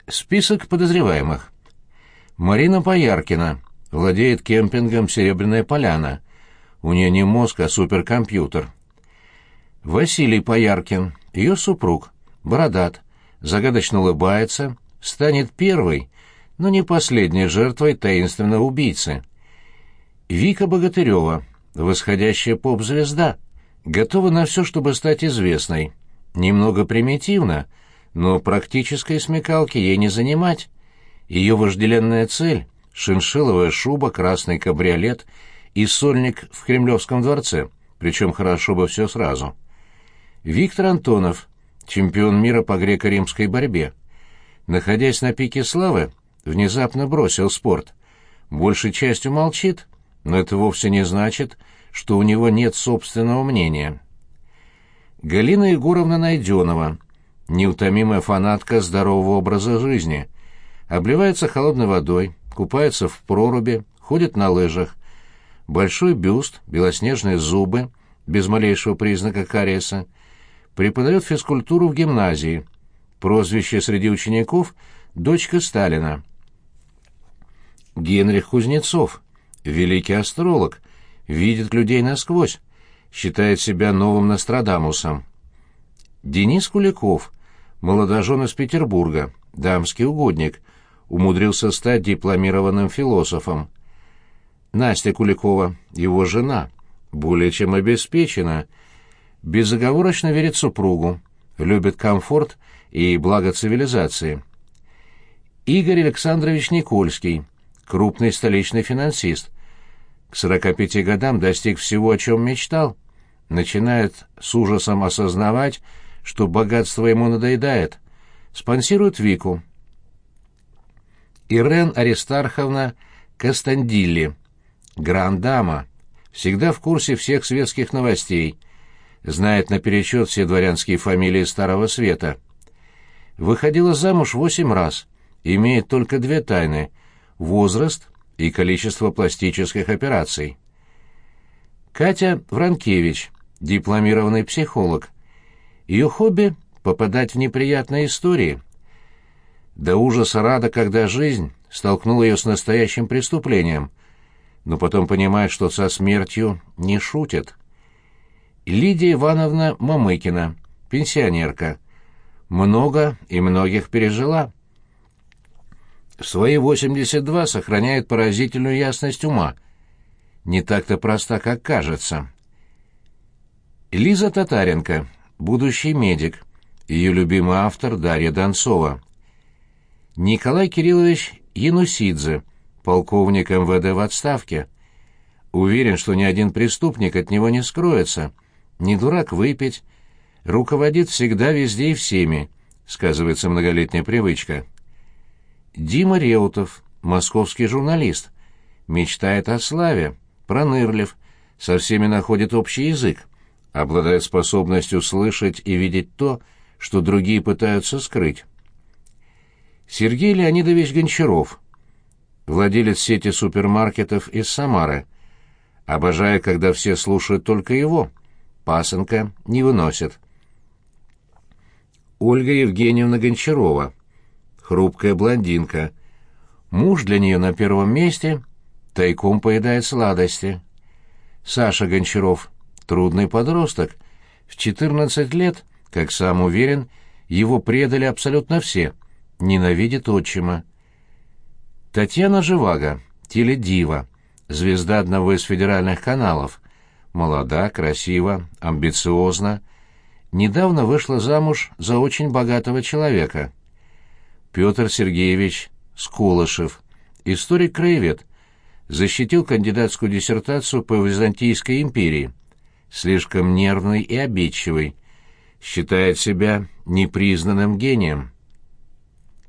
Список подозреваемых. Марина Пояркина. Владеет кемпингом «Серебряная поляна». У нее не мозг, а суперкомпьютер. Василий Пояркин. Ее супруг. Бородат. Загадочно улыбается. Станет первой, но не последней жертвой таинственного убийцы. Вика Богатырева. Восходящая поп-звезда. Готова на все, чтобы стать известной. Немного примитивно, но практической смекалки ей не занимать. Ее вожделенная цель — шиншилловая шуба, красный кабриолет и сольник в Кремлевском дворце, причем хорошо бы все сразу. Виктор Антонов, чемпион мира по греко-римской борьбе. Находясь на пике славы, внезапно бросил спорт. Большей частью молчит, но это вовсе не значит, что у него нет собственного мнения. Галина Егоровна Найденова, неутомимая фанатка здорового образа жизни, обливается холодной водой, купается в проруби, ходит на лыжах. Большой бюст, белоснежные зубы, без малейшего признака кариеса. Преподает физкультуру в гимназии. Прозвище среди учеников — «Дочка Сталина». Генрих Кузнецов, великий астролог, видит людей насквозь, считает себя новым Нострадамусом. Денис Куликов, молодожен из Петербурга, дамский угодник, умудрился стать дипломированным философом. Настя Куликова, его жена, более чем обеспечена, безоговорочно верит супругу, любит комфорт и благо цивилизации. Игорь Александрович Никольский, крупный столичный финансист, к 45 годам достиг всего, о чем мечтал, начинает с ужасом осознавать, что богатство ему надоедает, спонсирует Вику. Ирен Аристарховна Кастандилли, гранд-дама, всегда в курсе всех светских новостей, знает наперечет все дворянские фамилии Старого Света. Выходила замуж 8 раз, имеет только 2 тайны — возраст и количество пластических операций. Катя Вранкевич, дипломированный психолог. Ее хобби — попадать в неприятные истории. До ужаса рада, когда жизнь столкнула ее с настоящим преступлением, но потом понимает, что со смертью не шутят. Лидия Ивановна Мамыкина, пенсионерка. Много и многих пережила. В свои 82 сохраняет поразительную ясность ума. Не так-то проста, как кажется. Лиза Татаренко, будущий медик. Ее любимый автор Дарья Донцова. Николай Кириллович Янусидзе, полковник МВД в отставке. Уверен, что ни один преступник от него не скроется. Не дурак выпить. Руководит всегда, везде и всеми, сказывается многолетняя привычка. Дима Реутов, московский журналист. Мечтает о славе, пронырлив, со всеми находит общий язык, обладает способностью слышать и видеть то, что другие пытаются скрыть. Сергей Леонидович Гончаров, владелец сети супермаркетов из Самары. Обожает, когда все слушают только его. Пасынка не выносит. Ольга Евгеньевна Гончарова, хрупкая блондинка. Муж для нее на первом месте, тайком поедает сладости. Саша Гончаров, трудный подросток. В 14 лет, как сам уверен, его предали абсолютно все. Ненавидит отчима. Татьяна Живаго, теледива, звезда одного из федеральных каналов. Молода, красива, амбициозна. Недавно вышла замуж за очень богатого человека. Петр Сергеевич Скулышев, историк-краевед, защитил кандидатскую диссертацию по Византийской империи. Слишком нервный и обидчивый. Считает себя непризнанным гением.